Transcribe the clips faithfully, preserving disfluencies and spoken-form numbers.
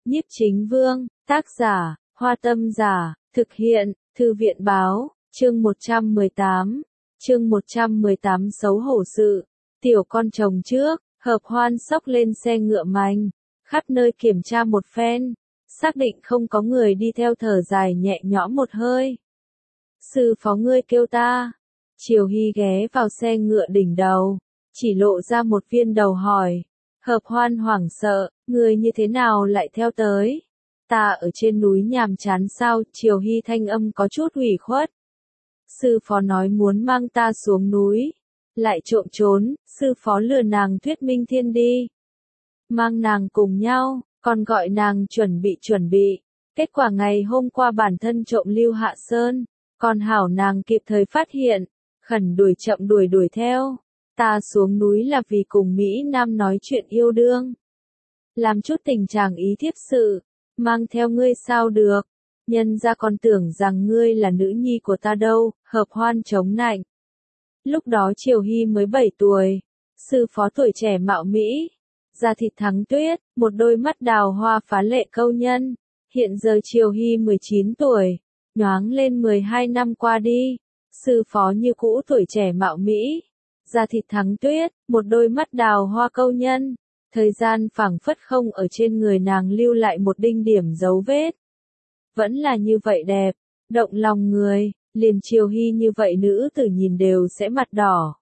Nhiếp Chính Vương, tác giả, Hoa Tâm Giả, thực hiện, Thư viện Báo, chương một trăm mười tám, chương một trăm mười tám xấu hổ sự, tiểu con chồng trước, Hợp Hoan xốc lên xe ngựa mành, khắp nơi kiểm tra một phen, xác định không có người đi theo thở dài nhẹ nhõm một hơi. Sư phó ngươi kêu ta, Triều Hy ghé vào xe ngựa đỉnh đầu, chỉ lộ ra một viên đầu hỏi. Hợp Hoan hoảng sợ, người như thế nào lại theo tới? Ta ở trên núi nhàm chán sao? Triều Hy thanh âm có chút ủy khuất. Sư phó nói muốn mang ta xuống núi, lại trộm trốn, sư phó lừa nàng thuyết minh thiên đi. Mang nàng cùng nhau, còn gọi nàng chuẩn bị chuẩn bị. Kết quả ngày hôm qua bản thân trộm Lưu Hạ Sơn, còn hảo nàng kịp thời phát hiện, khẩn đuổi chậm đuổi đuổi theo. Ta xuống núi là vì cùng Mỹ Nam nói chuyện yêu đương. Làm chút tình chàng ý thiếp sự, mang theo ngươi sao được. Nhân ra còn tưởng rằng ngươi là nữ nhi của ta đâu, Hợp Hoan chống nạnh. Lúc đó Triều Hy mới bảy tuổi, sư phó tuổi trẻ mạo Mỹ, da thịt thắng tuyết, một đôi mắt đào hoa phá lệ câu nhân. Hiện giờ Triều Hy mười chín tuổi, nhoáng lên mười hai năm qua đi, sư phó như cũ tuổi trẻ mạo Mỹ. Da thịt thắng tuyết, một đôi mắt đào hoa câu nhân, thời gian phảng phất không ở trên người nàng lưu lại một đinh điểm dấu vết. Vẫn là như vậy đẹp, động lòng người, liền Triều Hy như vậy nữ tử nhìn đều sẽ mặt đỏ.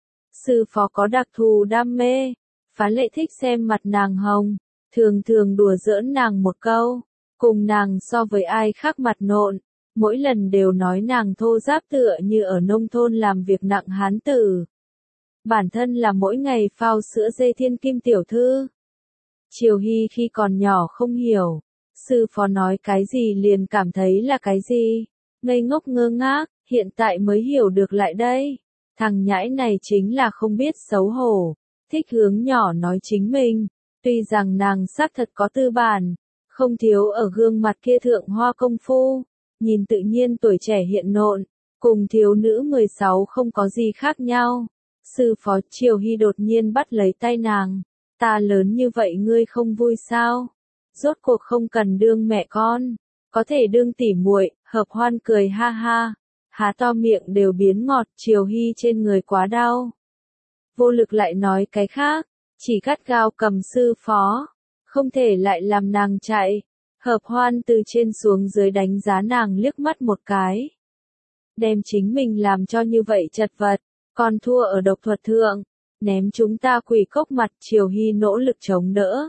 Sư phó có đặc thù đam mê, phá lệ thích xem mặt nàng hồng, thường thường đùa giỡn nàng một câu, cùng nàng so với ai khác mặt nộn, mỗi lần đều nói nàng thô ráp tựa như ở nông thôn làm việc nặng hán tử. Bản thân là mỗi ngày phao sữa dê thiên kim tiểu thư. Triều Hy khi còn nhỏ không hiểu, sư phó nói cái gì liền cảm thấy là cái gì, ngây ngốc ngơ ngác, hiện tại mới hiểu được lại đây. Thằng nhãi này chính là không biết xấu hổ, thích hướng nhỏ nói chính mình, tuy rằng nàng xác thật có tư bản, không thiếu ở gương mặt kia thượng hoa công phu, nhìn tự nhiên tuổi trẻ hiện nộn, cùng thiếu nữ mười sáu không có gì khác nhau. Sư phó Triều Hy đột nhiên bắt lấy tay nàng, ta lớn như vậy ngươi không vui sao? Rốt cuộc không cần đương mẹ con, có thể đương tỉ muội. Hợp Hoan cười ha ha, há to miệng đều biến ngọt. Triều Hy trên người quá đau, vô lực lại nói cái khác, chỉ gắt gao cầm sư phó, không thể lại làm nàng chạy. Hợp Hoan từ trên xuống dưới đánh giá nàng liếc mắt một cái, đem chính mình làm cho như vậy chật vật. Còn thua ở độc thuật thượng, ném chúng ta quỷ cốc mặt. Triều Hy nỗ lực chống đỡ.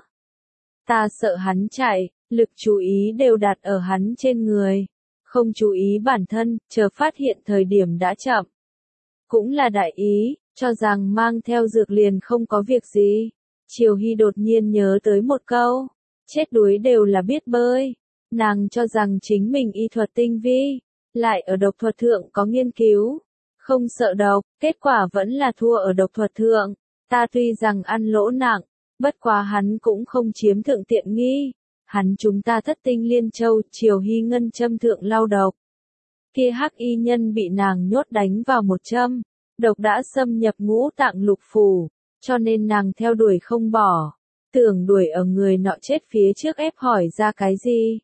Ta sợ hắn chạy, lực chú ý đều đặt ở hắn trên người, không chú ý bản thân, chờ phát hiện thời điểm đã chậm. Cũng là đại ý, cho rằng mang theo dược liền không có việc gì. Triều Hy đột nhiên nhớ tới một câu, chết đuối đều là biết bơi. Nàng cho rằng chính mình y thuật tinh vi, lại ở độc thuật thượng có nghiên cứu. Không sợ độc, kết quả vẫn là thua ở độc thuật thượng. Ta tuy rằng ăn lỗ nặng, bất quá hắn cũng không chiếm thượng tiện nghi. Hắn chúng ta thất tinh liên châu. Triều Hy ngân châm thượng lao độc. Kia hắc y nhân bị nàng nhốt đánh vào một châm, độc đã xâm nhập ngũ tạng lục phủ, cho nên nàng theo đuổi không bỏ, tưởng đuổi ở người nọ chết phía trước ép hỏi ra cái gì.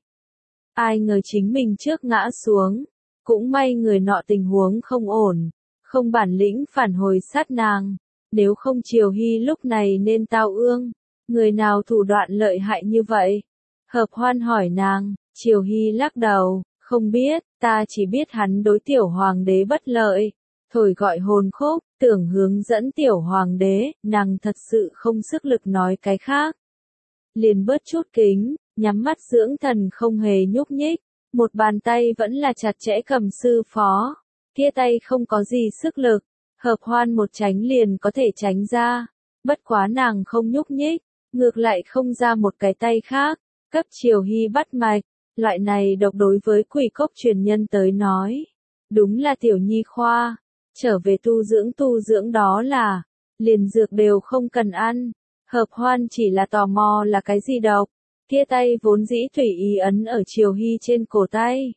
Ai ngờ chính mình trước ngã xuống. Cũng may người nọ tình huống không ổn, không bản lĩnh phản hồi sát nàng, nếu không Triều Hy lúc này nên tao ương. Người nào thủ đoạn lợi hại như vậy? Hợp Hoan hỏi nàng. Triều Hy lắc đầu, không biết, ta chỉ biết hắn đối tiểu hoàng đế bất lợi, thổi gọi hồn khúc, tưởng hướng dẫn tiểu hoàng đế. Nàng thật sự không sức lực nói cái khác, liền bớt chút kính, nhắm mắt dưỡng thần không hề nhúc nhích. Một bàn tay vẫn là chặt chẽ cầm sư phó, kia tay không có gì sức lực. Hợp Hoan một tránh liền có thể tránh ra, bất quá nàng không nhúc nhích, ngược lại không ra một cái tay khác, cấp Triều Hy bắt mạch. Loại này độc đối với quỷ cốc truyền nhân tới nói, đúng là tiểu nhi khoa, trở về tu dưỡng tu dưỡng đó là, liền dược đều không cần ăn. Hợp Hoan chỉ là tò mò là cái gì độc. Kia tay vốn dĩ tùy ý ấn ở Triều Hy trên cổ tay,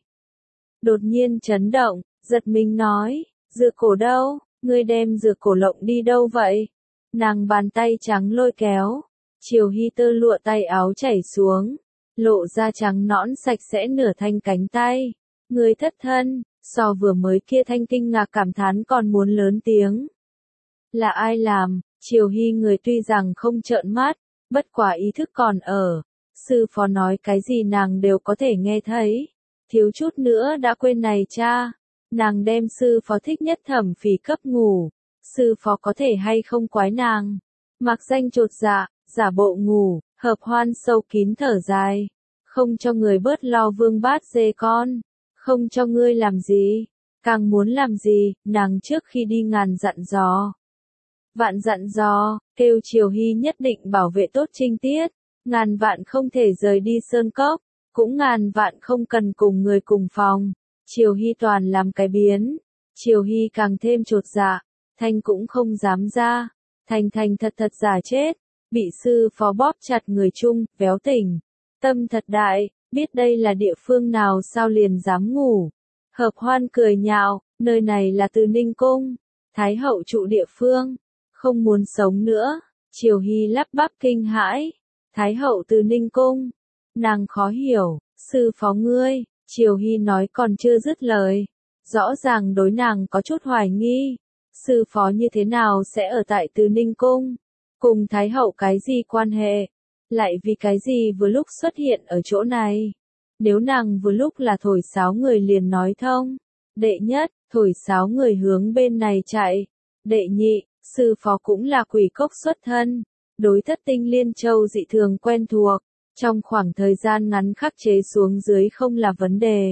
đột nhiên chấn động, giật mình nói, dược cổ đâu, ngươi đem dược cổ lộng đi đâu vậy? Nàng bàn tay trắng lôi kéo, Triều Hy tơ lụa tay áo chảy xuống, lộ ra trắng nõn sạch sẽ nửa thanh cánh tay. Người thất thân, so vừa mới kia Thanh kinh ngạc cảm thán còn muốn lớn tiếng. Là ai làm? Triều Hy người tuy rằng không trợn mắt, bất quả ý thức còn ở. Sư phó nói cái gì nàng đều có thể nghe thấy. Thiếu chút nữa đã quên này cha. Nàng đem sư phó thích nhất Thẩm Phỉ cấp ngủ. Sư phó có thể hay không quái nàng. Mặc danh chột dạ, giả bộ ngủ, Hợp Hoan sâu kín thở dài. Không cho người bớt lo vương bát dê con. Không cho ngươi làm gì. Càng muốn làm gì, nàng trước khi đi ngàn dặn dò. Vạn dặn dò, kêu Triều Hy nhất định bảo vệ tốt Trinh Tiết. Ngàn vạn không thể rời đi Sơn Cốc. Cũng ngàn vạn không cần cùng người cùng phòng. Triều Hy toàn làm cái biến. Triều Hy càng thêm chột dạ. Thanh cũng không dám ra. Thành thành thật thật giả chết. Bị sư phó bóp chặt người chung, véo tỉnh. Tâm thật đại, biết đây là địa phương nào sao liền dám ngủ. Hợp Hoan cười nhạo, nơi này là Từ Ninh Cung. Thái hậu trụ địa phương. Không muốn sống nữa. Triều Hy lắp bắp kinh hãi. Thái hậu Từ Ninh Cung. Nàng khó hiểu, sư phó ngươi. Triều Hy nói còn chưa dứt lời. Rõ ràng đối nàng có chút hoài nghi. Sư phó như thế nào sẽ ở tại Từ Ninh Cung? Cùng Thái hậu cái gì quan hệ? Lại vì cái gì vừa lúc xuất hiện ở chỗ này? Nếu nàng vừa lúc là thổi sáo người liền nói thông. Đệ nhất, thổi sáo người hướng bên này chạy. Đệ nhị, sư phó cũng là quỷ cốc xuất thân. Đối Thất Tinh Liên Châu dị thường quen thuộc. Trong khoảng thời gian ngắn khắc chế xuống dưới không là vấn đề.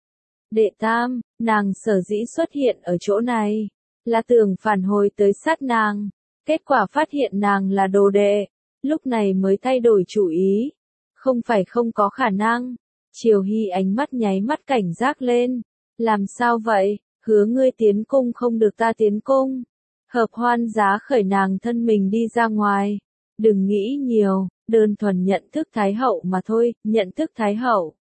Đệ tam, nàng sở dĩ xuất hiện ở chỗ này. Là tưởng phản hồi tới sát nàng. Kết quả phát hiện nàng là đồ đệ. Lúc này mới thay đổi chủ ý. Không phải không có khả năng. Triều Hy ánh mắt nháy mắt cảnh giác lên. Làm sao vậy? Hứa ngươi tiến cung không được ta tiến cung. Hợp Hoan giá khởi nàng thân mình đi ra ngoài. Đừng nghĩ nhiều, đơn thuần nhận thức Thái hậu mà thôi, nhận thức Thái hậu.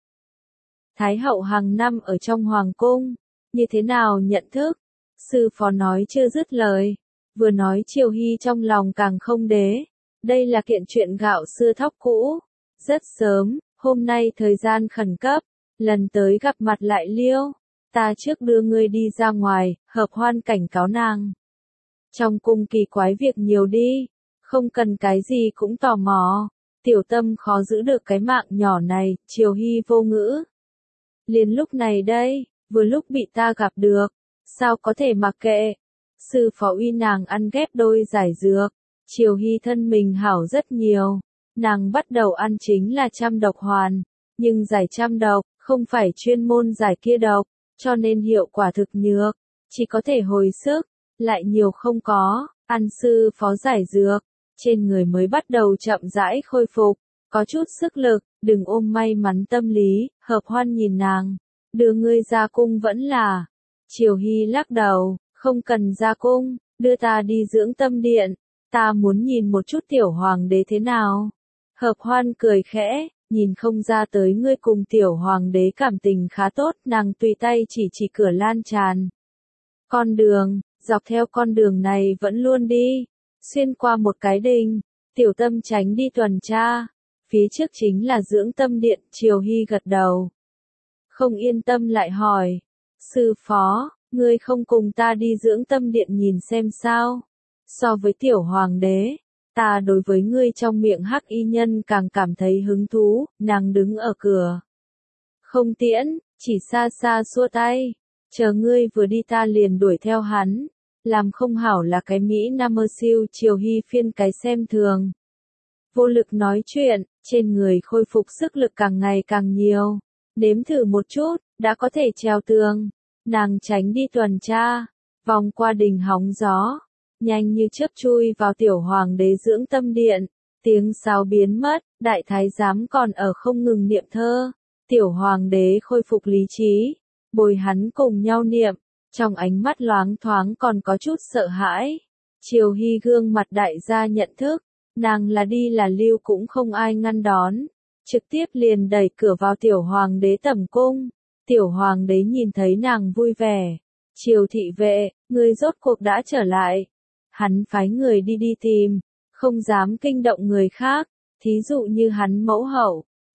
Thái hậu hàng năm ở trong hoàng cung. Như thế nào nhận thức? Sư phó nói chưa dứt lời. Vừa nói Triều Hy trong lòng càng không đế. Đây là kiện chuyện gạo xưa thóc cũ. Rất sớm, hôm nay thời gian khẩn cấp. Lần tới gặp mặt lại liêu. Ta trước đưa ngươi đi ra ngoài, Hợp Hoan cảnh cáo nàng. Trong cung kỳ quái việc nhiều đi. Không cần cái gì cũng tò mò. Tiểu tâm khó giữ được cái mạng nhỏ này, Triều Hy vô ngữ. Liền lúc này đây, vừa lúc bị ta gặp được. Sao có thể mặc kệ? Sư phó uy nàng ăn ghép đôi giải dược. Triều Hy thân mình hảo rất nhiều. Nàng bắt đầu ăn chính là trăm độc hoàn. Nhưng giải trăm độc, không phải chuyên môn giải kia độc. Cho nên hiệu quả thực nhược. Chỉ có thể hồi sức. Lại nhiều không có. Ăn sư phó giải dược. Trên người mới bắt đầu chậm rãi khôi phục. Có chút sức lực. Đừng ôm may mắn tâm lý. Hợp Hoan nhìn nàng. Đưa ngươi ra cung vẫn là. Triều Hy lắc đầu. Không cần ra cung. Đưa ta đi dưỡng tâm điện. Ta muốn nhìn một chút tiểu hoàng đế thế nào. Hợp Hoan cười khẽ. Nhìn không ra tới ngươi cùng tiểu hoàng đế cảm tình khá tốt. Nàng tùy tay chỉ chỉ cửa lan tràn. Con đường. Dọc theo con đường này vẫn luôn đi. Xuyên qua một cái đình. Tiểu tâm tránh đi tuần tra. Phía trước chính là dưỡng tâm điện. Triều Hy gật đầu. Không yên tâm lại hỏi. Sư phó, ngươi không cùng ta đi dưỡng tâm điện nhìn xem sao. So với tiểu hoàng đế, ta đối với ngươi trong miệng hắc y nhân càng cảm thấy hứng thú. Nàng đứng ở cửa. Không tiễn, chỉ xa xa xua tay. Chờ ngươi vừa đi ta liền đuổi theo hắn. Làm không hảo là cái Mỹ Nam mơ siêu. Triều Hy phiên cái xem thường. Vô lực nói chuyện, trên người khôi phục sức lực càng ngày càng nhiều. Nếm thử một chút, đã có thể trèo tường. Nàng tránh đi tuần tra, vòng qua đình hóng gió. Nhanh như chớp chui vào tiểu hoàng đế dưỡng tâm điện. Tiếng sáo biến mất, đại thái giám còn ở không ngừng niệm thơ. Tiểu hoàng đế khôi phục lý trí. Bồi hắn cùng nhau niệm. Trong ánh mắt loáng thoáng còn có chút sợ hãi. Triều Hy gương mặt đại gia nhận thức. Nàng là đi là lưu cũng không ai ngăn đón. Trực tiếp liền đẩy cửa vào tiểu hoàng đế tẩm cung. Tiểu hoàng đế nhìn thấy nàng vui vẻ. Triều thị vệ, người rốt cuộc đã trở lại. Hắn phái người đi đi tìm. Không dám kinh động người khác. Thí dụ như hắn mẫu hậu.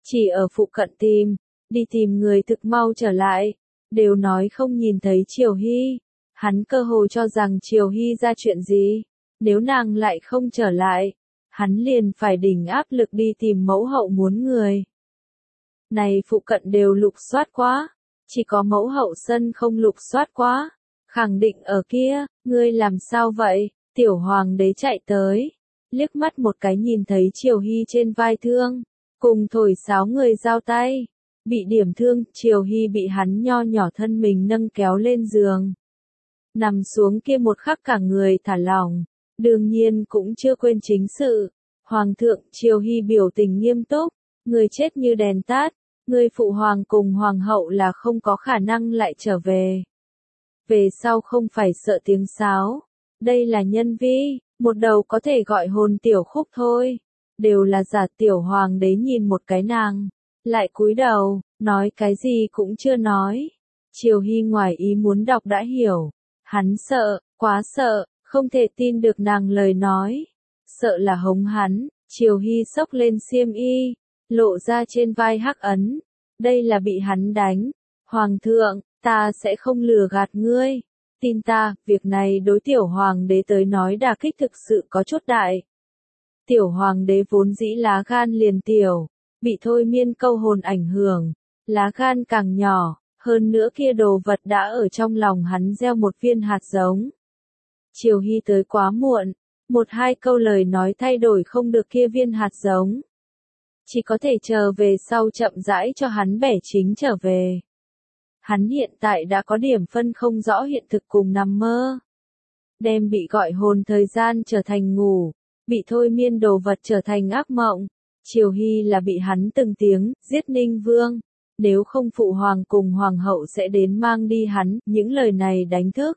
Chỉ ở phụ cận tìm, đi tìm người thực mau trở lại, đều nói không nhìn thấy Triều Hy. Hắn cơ hồ cho rằng Triều Hy ra chuyện gì, nếu nàng lại không trở lại, hắn liền phải đỉnh áp lực đi tìm mẫu hậu muốn người. Này phụ cận đều lục soát quá, chỉ có mẫu hậu sân không lục soát quá, khẳng định ở kia, ngươi làm sao vậy? Tiểu hoàng đế chạy tới, liếc mắt một cái nhìn thấy Triều Hy trên vai thương, cùng thổi sáo người giao tay, bị điểm thương, Triều Hy bị hắn nho nhỏ thân mình nâng kéo lên giường. Nằm xuống kia một khắc cả người thả lỏng, đương nhiên cũng chưa quên chính sự. Hoàng thượng, Triều Hy biểu tình nghiêm túc, người chết như đèn tắt, người phụ hoàng cùng hoàng hậu là không có khả năng lại trở về. Về sau không phải sợ tiếng sáo, đây là nhân vi, một đầu có thể gọi hồn tiểu khúc thôi, đều là giả. Tiểu hoàng đế nhìn một cái nàng, lại cúi đầu, nói cái gì cũng chưa nói. Triều Hy ngoài ý muốn đọc đã hiểu, hắn sợ, quá sợ, không thể tin được nàng lời nói, sợ là hống hắn. Triều Hy xốc lên xiêm y, lộ ra trên vai hắc ấn, đây là bị hắn đánh. Hoàng thượng, ta sẽ không lừa gạt ngươi, tin ta, việc này đối tiểu hoàng đế tới nói đả kích thực sự có chút đại. Tiểu hoàng đế vốn dĩ lá gan liền tiểu, bị thôi miên câu hồn ảnh hưởng, lá gan càng nhỏ, hơn nữa kia đồ vật đã ở trong lòng hắn gieo một viên hạt giống. Triều Hy tới quá muộn, một hai câu lời nói thay đổi không được kia viên hạt giống. Chỉ có thể chờ về sau chậm rãi cho hắn bẻ chính trở về. Hắn hiện tại đã có điểm phân không rõ hiện thực cùng nằm mơ. Đem bị gọi hồn thời gian trở thành ngủ, bị thôi miên đồ vật trở thành ác mộng. Triều Hy là bị hắn từng tiếng, giết Ninh Vương. Nếu không phụ hoàng cùng hoàng hậu sẽ đến mang đi hắn, những lời này đánh thức.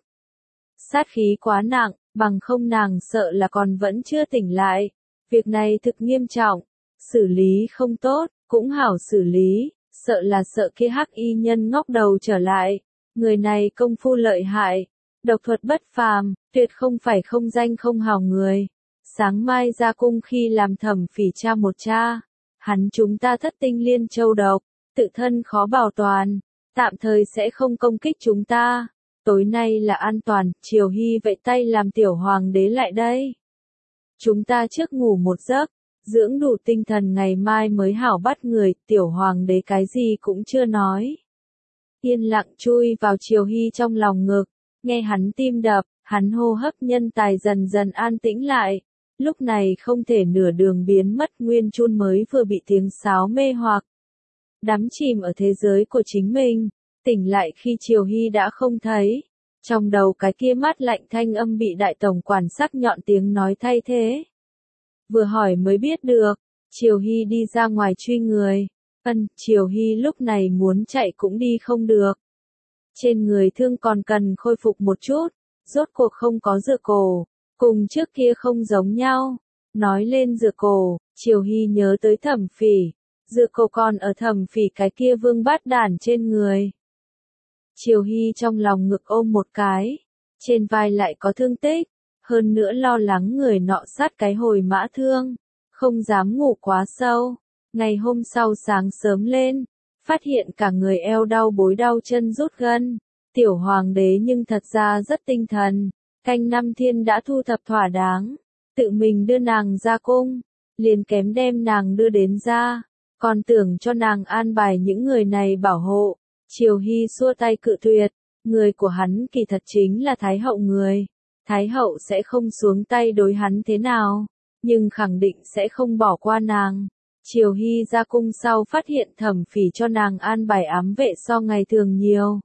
Sát khí quá nặng, bằng không nàng sợ là còn vẫn chưa tỉnh lại. Việc này thực nghiêm trọng, xử lý không tốt, cũng hảo xử lý, sợ là sợ kia hắc y nhân ngóc đầu trở lại. Người này công phu lợi hại, độc thuật bất phàm, tuyệt không phải không danh không hào người. Sáng mai ra cung khi làm thẩm phỉ tra một tra, hắn chúng ta thất tinh liên châu độc, tự thân khó bảo toàn, tạm thời sẽ không công kích chúng ta. Tối nay là an toàn, Triều Hy vẫy tay làm tiểu hoàng đế lại đây. Chúng ta trước ngủ một giấc, dưỡng đủ tinh thần ngày mai mới hảo bắt người. Tiểu hoàng đế cái gì cũng chưa nói, yên lặng chui vào Triều Hy trong lòng ngực, nghe hắn tim đập, hắn hô hấp nhân tài dần dần an tĩnh lại. Lúc này không thể nửa đường biến mất, Nguyên Chun mới vừa bị tiếng sáo mê hoặc, đắm chìm ở thế giới của chính mình, tỉnh lại khi Triều Hy đã không thấy. Trong đầu cái kia mát lạnh thanh âm bị đại tổng quản sắc nhọn tiếng nói thay thế. Vừa hỏi mới biết được, Triều Hy đi ra ngoài truy người. Ân, Triều Hy lúc này muốn chạy cũng đi không được. Trên người thương còn cần khôi phục một chút, rốt cuộc không có dựa cổ, cùng trước kia không giống nhau. Nói lên dựa cổ, Triều Hy nhớ tới Thẩm Phỉ, dựa cổ còn ở Thẩm Phỉ cái kia vương bát đản trên người. Triều Hy trong lòng ngực ôm một cái, trên vai lại có thương tích, hơn nữa lo lắng người nọ sát cái hồi mã thương, không dám ngủ quá sâu. Ngày hôm sau sáng sớm lên, phát hiện cả người eo đau bối đau chân rút gân. Tiểu hoàng đế nhưng thật ra rất tinh thần, canh năm thiên đã thu thập thỏa đáng, tự mình đưa nàng ra cung, liền kém đem nàng đưa đến ra, còn tưởng cho nàng an bài những người này bảo hộ. Triều Hy xua tay cự tuyệt, người của hắn kỳ thật chính là Thái hậu người, Thái hậu sẽ không xuống tay đối hắn thế nào, nhưng khẳng định sẽ không bỏ qua nàng. Triều Hy ra cung sau phát hiện Thẩm Phỉ cho nàng an bài ám vệ so ngày thường nhiều.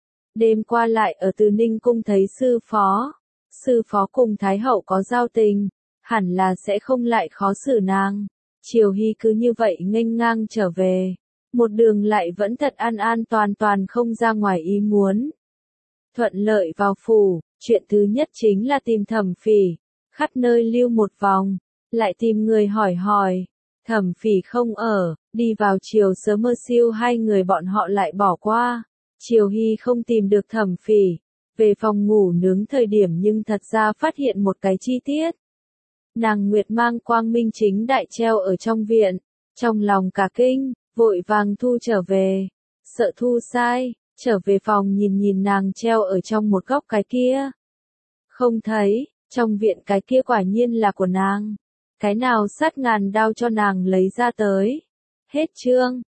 Đêm qua lại ở Từ Ninh cung thấy sư phó, sư phó cùng Thái hậu có giao tình, hẳn là sẽ không lại khó xử nàng. Triều Hy cứ như vậy nghênh ngang trở về, một đường lại vẫn thật an an toàn toàn không ra ngoài ý muốn. Thuận lợi vào phủ, chuyện thứ nhất chính là tìm Thẩm Phỉ, khắp nơi lưu một vòng, lại tìm người hỏi hỏi. Thẩm Phỉ không ở, đi vào chiều sớm mơ siêu hai người bọn họ lại bỏ qua. Triều Hy không tìm được Thẩm Phỉ, về phòng ngủ nướng thời điểm nhưng thật ra phát hiện một cái chi tiết. Nàng Nguyệt mang quang minh chính đại treo ở trong viện, trong lòng cả kinh, vội vàng thu trở về, sợ thu sai, trở về phòng nhìn nhìn nàng treo ở trong một góc cái kia. Không thấy, trong viện cái kia quả nhiên là của nàng. Cái nào sát ngàn đao cho nàng lấy ra tới. Hết chương.